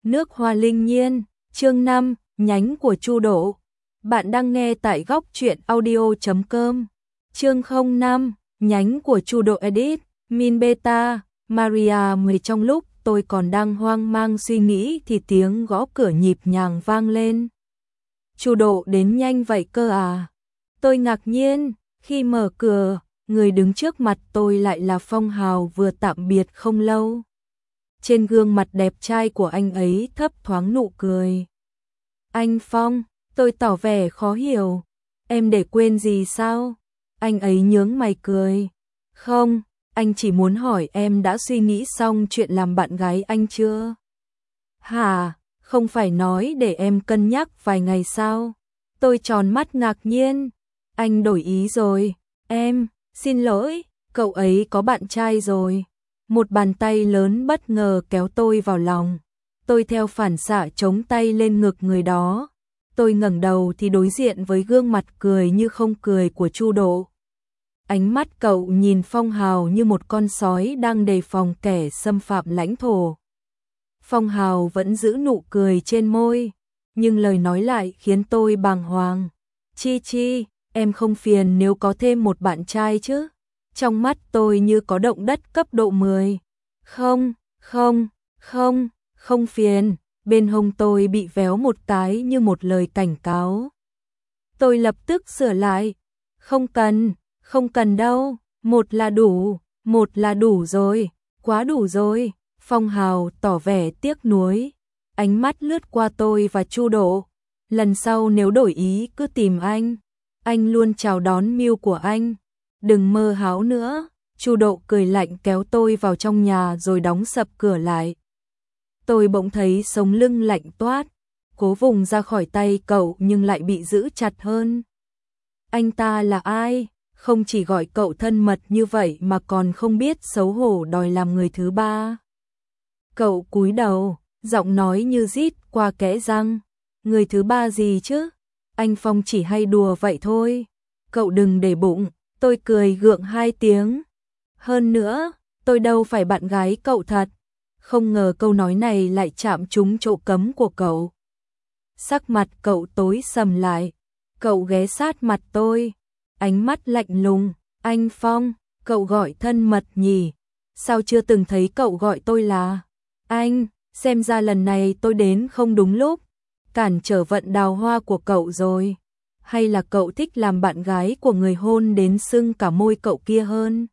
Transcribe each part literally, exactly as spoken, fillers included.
Nước hoa linh nhiên, chương năm, nhánh của Chu Độ. Bạn đang nghe tại góc truyện audio chấm com. Chương không năm, nhánh của Chu Độ edit, Min Beta, Maria mười. Trong lúc tôi còn đang hoang mang suy nghĩ thì tiếng gõ cửa nhịp nhàng vang lên. Chu Độ đến nhanh vậy cơ à? Tôi ngạc nhiên, khi mở cửa, người đứng trước mặt tôi lại là Phong Hào vừa tạm biệt không lâu. Trên gương mặt đẹp trai của anh ấy thấp thoáng nụ cười. Anh Phong, tôi tỏ vẻ khó hiểu. Em để quên gì sao? Anh ấy nhướng mày cười. Không, anh chỉ muốn hỏi em đã suy nghĩ xong chuyện làm bạn gái anh chưa? Hả, không phải nói để em cân nhắc vài ngày sao? Tôi tròn mắt ngạc nhiên. Anh đổi ý rồi. Em, xin lỗi, cậu ấy có bạn trai rồi. Một bàn tay lớn bất ngờ kéo tôi vào lòng. Tôi theo phản xạ chống tay lên ngực người đó. Tôi ngẩng đầu thì đối diện với gương mặt cười như không cười của Chu Độ. Ánh mắt cậu nhìn Phong Hào như một con sói đang đề phòng kẻ xâm phạm lãnh thổ. Phong Hào vẫn giữ nụ cười trên môi, nhưng lời nói lại khiến tôi bàng hoàng. Chi Chi, em không phiền nếu có thêm một bạn trai chứ? Trong mắt tôi như có động đất cấp độ mười. Không, không, không, không phiền. Bên hông tôi bị véo một cái như một lời cảnh cáo. Tôi lập tức sửa lại. Không cần, không cần đâu. Một là đủ, một là đủ rồi, quá đủ rồi. Phong Hào tỏ vẻ tiếc nuối. Ánh mắt lướt qua tôi và Chu Độ. Lần sau nếu đổi ý cứ tìm anh. Anh luôn chào đón mưu của anh. Đừng mơ hão nữa. Chu Độ cười lạnh kéo tôi vào trong nhà rồi đóng sập cửa lại. Tôi bỗng thấy sống lưng lạnh toát, cố vùng ra khỏi tay cậu nhưng lại bị giữ chặt hơn. Anh ta là ai? Không chỉ gọi cậu thân mật như vậy mà còn không biết xấu hổ đòi làm người thứ ba. Cậu cúi đầu, giọng nói như rít qua kẽ răng. Người thứ ba gì chứ? Anh Phong chỉ hay đùa vậy thôi. Cậu đừng để bụng. Tôi cười gượng hai tiếng. Hơn nữa, tôi đâu phải bạn gái cậu thật. Không ngờ câu nói này lại chạm trúng chỗ cấm của cậu. Sắc mặt cậu tối sầm lại. Cậu ghé sát mặt tôi. Ánh mắt lạnh lùng. Anh Phong, cậu gọi thân mật nhỉ? Sao chưa từng thấy cậu gọi tôi là anh? Xem ra lần này tôi đến không đúng lúc. Cản trở vận đào hoa của cậu rồi. Hay là cậu thích làm bạn gái của người hôn đến sưng cả môi cậu kia hơn?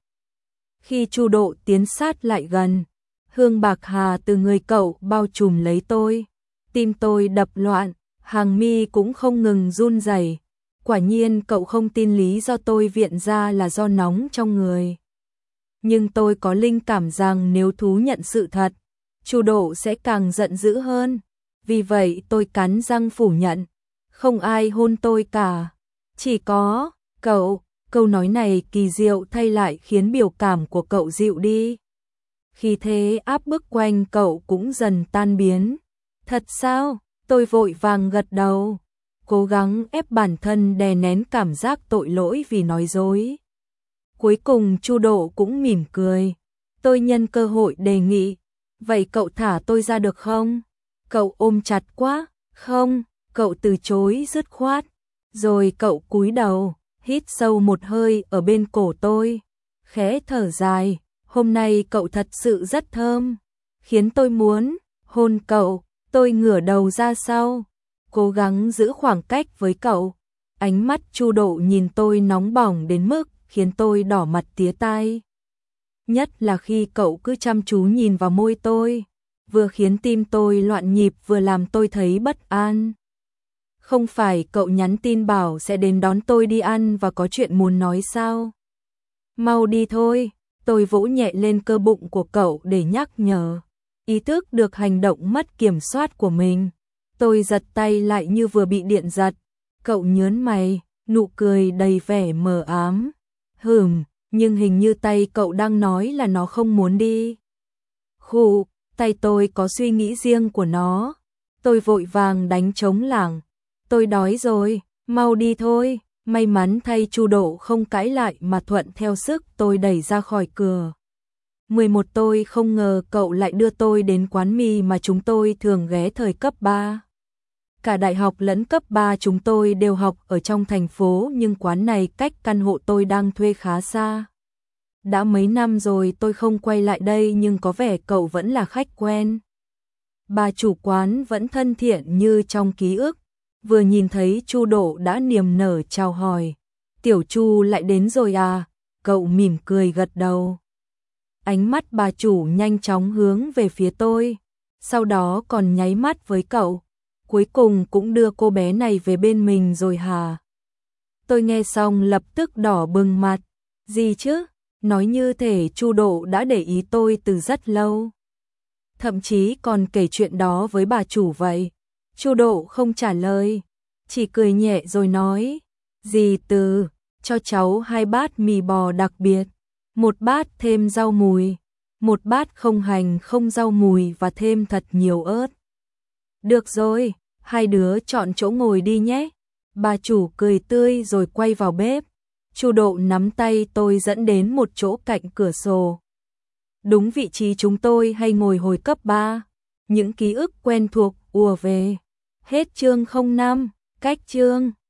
Khi Chu Độ tiến sát lại gần, hương bạc hà từ người cậu bao trùm lấy tôi. Tim tôi đập loạn, hàng mi cũng không ngừng run rẩy. Quả nhiên cậu không tin lý do tôi viện ra là do nóng trong người. Nhưng tôi có linh cảm rằng nếu thú nhận sự thật, Chu Độ sẽ càng giận dữ hơn. Vì vậy tôi cắn răng phủ nhận. Không ai hôn tôi cả. Chỉ có cậu. Câu nói này kỳ diệu thay lại khiến biểu cảm của cậu dịu đi. Khi thế áp bức quanh cậu cũng dần tan biến. Thật sao? Tôi vội vàng gật đầu. Cố gắng ép bản thân đè nén cảm giác tội lỗi vì nói dối. Cuối cùng Chu Độ cũng mỉm cười. Tôi nhân cơ hội đề nghị. Vậy cậu thả tôi ra được không? Cậu ôm chặt quá. Không, cậu từ chối dứt khoát. Rồi cậu cúi đầu, hít sâu một hơi ở bên cổ tôi. Khẽ thở dài. Hôm nay cậu thật sự rất thơm. Khiến tôi muốn hôn cậu. Tôi ngửa đầu ra sau. Cố gắng giữ khoảng cách với cậu. Ánh mắt Chu Độ nhìn tôi nóng bỏng đến mức khiến tôi đỏ mặt tía tai. Nhất là khi cậu cứ chăm chú nhìn vào môi tôi. Vừa khiến tim tôi loạn nhịp vừa làm tôi thấy bất an. Không phải cậu nhắn tin bảo sẽ đến đón tôi đi ăn và có chuyện muốn nói sao? Mau đi thôi. Tôi vỗ nhẹ lên cơ bụng của cậu để nhắc nhở. Ý thức được hành động mất kiểm soát của mình. Tôi giật tay lại như vừa bị điện giật. Cậu nhớn mày, nụ cười đầy vẻ mờ ám. Hừm, nhưng hình như tay cậu đang nói là nó không muốn đi. Khụ, tay tôi có suy nghĩ riêng của nó. Tôi vội vàng đánh trống lảng. Tôi đói rồi, mau đi thôi. May mắn thay Chu Độ không cãi lại mà thuận theo sức tôi đẩy ra khỏi cửa. mười một tôi không ngờ cậu lại đưa tôi đến quán mì mà chúng tôi thường ghé thời cấp ba. Cả đại học lẫn cấp ba chúng tôi đều học ở trong thành phố nhưng quán này cách căn hộ tôi đang thuê khá xa. Đã mấy năm rồi tôi không quay lại đây nhưng có vẻ cậu vẫn là khách quen. Bà chủ quán vẫn thân thiện như trong ký ức, vừa nhìn thấy Chu Độ đã niềm nở chào hỏi. Tiểu Chu lại đến rồi à? Cậu mỉm cười gật đầu. Ánh mắt bà chủ nhanh chóng hướng về phía tôi, sau đó còn nháy mắt với cậu. Cuối cùng cũng đưa cô bé này về bên mình rồi hả? Tôi nghe xong lập tức đỏ bừng mặt. Gì chứ? Nói như thể Chu Độ đã để ý tôi từ rất lâu. Thậm chí còn kể chuyện đó với bà chủ vậy. Chu Độ không trả lời, chỉ cười nhẹ rồi nói, dì Từ, cho cháu hai bát mì bò đặc biệt, một bát thêm rau mùi, một bát không hành không rau mùi và thêm thật nhiều ớt. Được rồi, hai đứa chọn chỗ ngồi đi nhé. Bà chủ cười tươi rồi quay vào bếp. Chu Độ nắm tay tôi dẫn đến một chỗ cạnh cửa sổ. Đúng vị trí chúng tôi hay ngồi hồi cấp ba. Những ký ức quen thuộc ùa về. Hết chương không năm, cách chương.